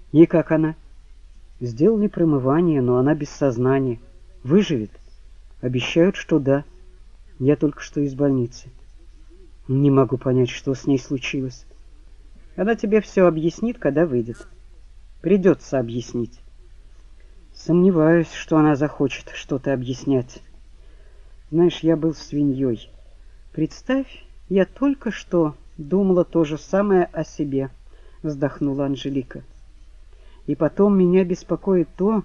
И как она? Сделали промывание, но она без сознания. Выживет? Обещают, что да. Я только что из больницы. Не могу понять, что с ней случилось. Она тебе все объяснит, когда выйдет. Придется объяснить. Сомневаюсь, что она захочет что-то объяснять. Знаешь, я был свиньей. Представь, я только что думала то же самое о себе, вздохнула Анжелика. И потом меня беспокоит то,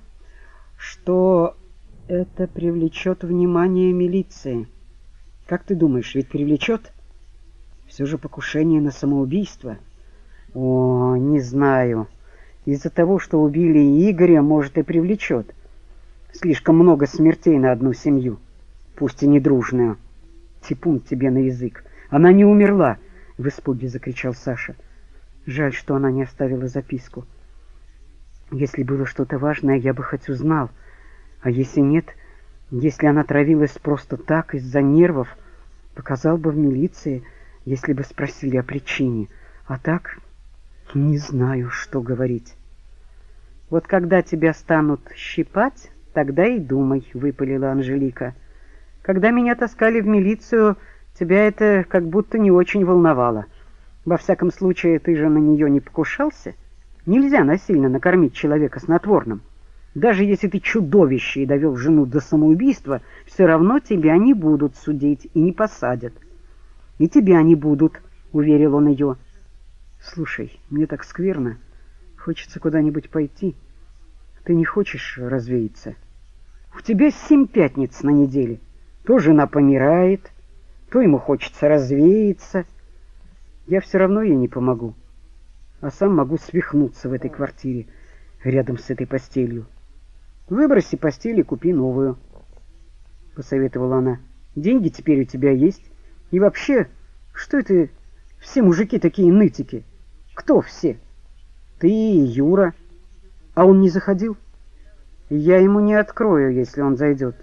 что это привлечет внимание милиции. Как ты думаешь, ведь привлечет? Все же покушение на самоубийство. О, не знаю. Из-за того, что убили Игоря, может, и привлечет. Слишком много смертей на одну семью, пусть и недружную. Типун тебе на язык. Она не умерла, в испуге закричал Саша. Жаль, что она не оставила записку. Если было что-то важное, я бы хоть узнал. А если нет, если она травилась просто так, из-за нервов, показал бы в милиции, если бы спросили о причине. А так, не знаю, что говорить. Вот когда тебя станут щипать, тогда и думай, выпалила Анжелика. Когда меня таскали в милицию, тебя это как будто не очень волновало. Во всяком случае, ты же на нее не покушался. Нельзя насильно накормить человека снотворным. Даже если ты чудовище и довел жену до самоубийства, все равно тебя не будут судить и не посадят. И тебя не будут, уверил он ее. Слушай, мне так скверно. Хочется куда-нибудь пойти. Ты не хочешь развеяться? У тебя 7 пятниц на неделе. То жена помирает, то ему хочется развеяться. Я все равно ей не помогу. А сам могу свихнуться в этой квартире, рядом с этой постелью. Выброси постель и купи новую, посоветовала она. Деньги теперь у тебя есть. И вообще, что это все мужики такие нытики? Кто все? Ты и Юра. А он не заходил? Я ему не открою, если он зайдет.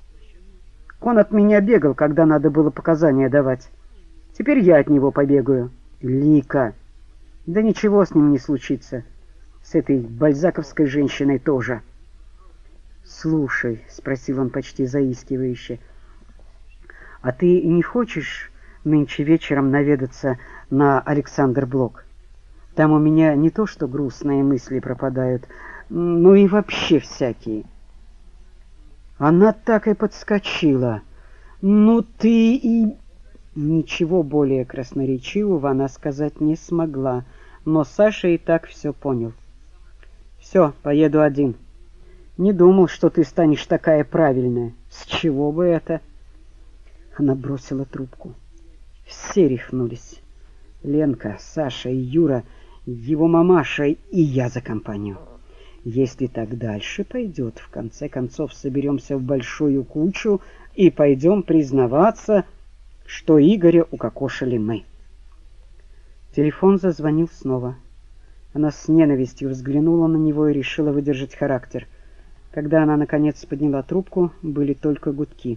Он от меня бегал, когда надо было показания давать. Теперь я от него побегаю. Лика. Да ничего с ним не случится. С этой бальзаковской женщиной тоже. Слушай, спросил он почти заискивающе, а ты не хочешь нынче вечером наведаться на Александр-Блок? Там у меня не то что грустные мысли пропадают, но и вообще всякие. Она так и подскочила. Ну ты и... Ничего более красноречивого она сказать не смогла, но Саша и так все понял. Все, поеду один. Не думал, что ты станешь такая правильная. С чего бы это? Она бросила трубку. Все рехнулись. Ленка, Саша и Юра, его мамаша и я за компанию. Если так дальше пойдет, в конце концов соберемся в большую кучу и пойдем признаваться, что Игоря укокошили мы. Телефон зазвонил снова. Она с ненавистью взглянула на него и решила выдержать характер. Когда она наконец подняла трубку, были только гудки.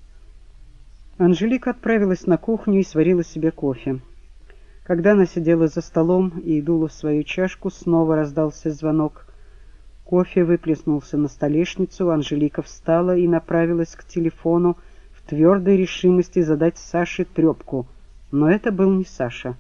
Анжелика отправилась на кухню и сварила себе кофе. Когда она сидела за столом и дула в свою чашку, снова раздался звонок. Кофе выплеснулся на столешницу, Анжелика встала и направилась к телефону в твердой решимости задать Саше трепку, но это был не Саша.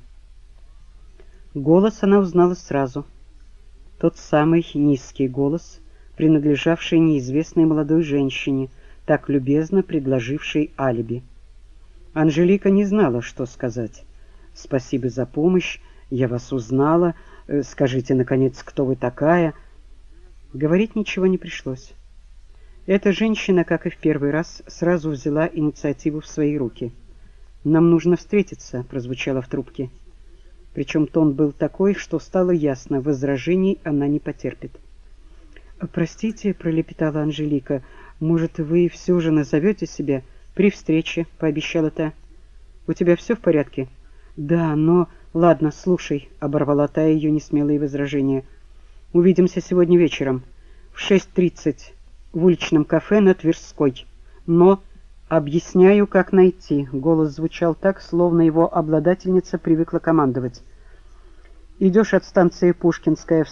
Голос она узнала сразу. Тот самый низкий голос, принадлежавший неизвестной молодой женщине, так любезно предложившей алиби. Анжелика не знала, что сказать. «Спасибо за помощь, я вас узнала, скажите, наконец, кто вы такая?» Говорить ничего не пришлось. Эта женщина, как и в первый раз, сразу взяла инициативу в свои руки. «Нам нужно встретиться», — прозвучало в трубке. Причем тон был такой, что стало ясно, возражений она не потерпит. «Простите», — пролепетала Анжелика, — «может, вы все же назовете себя при встрече», — пообещала та. «У тебя все в порядке?» «Да, но...» «Ладно, слушай», — оборвала та ее несмелые возражения. «Увидимся сегодня вечером в 6:30 в уличном кафе на Тверской. Но объясняю, как найти». Голос звучал так, словно его обладательница привыкла командовать. «Идешь от станции Пушкинская в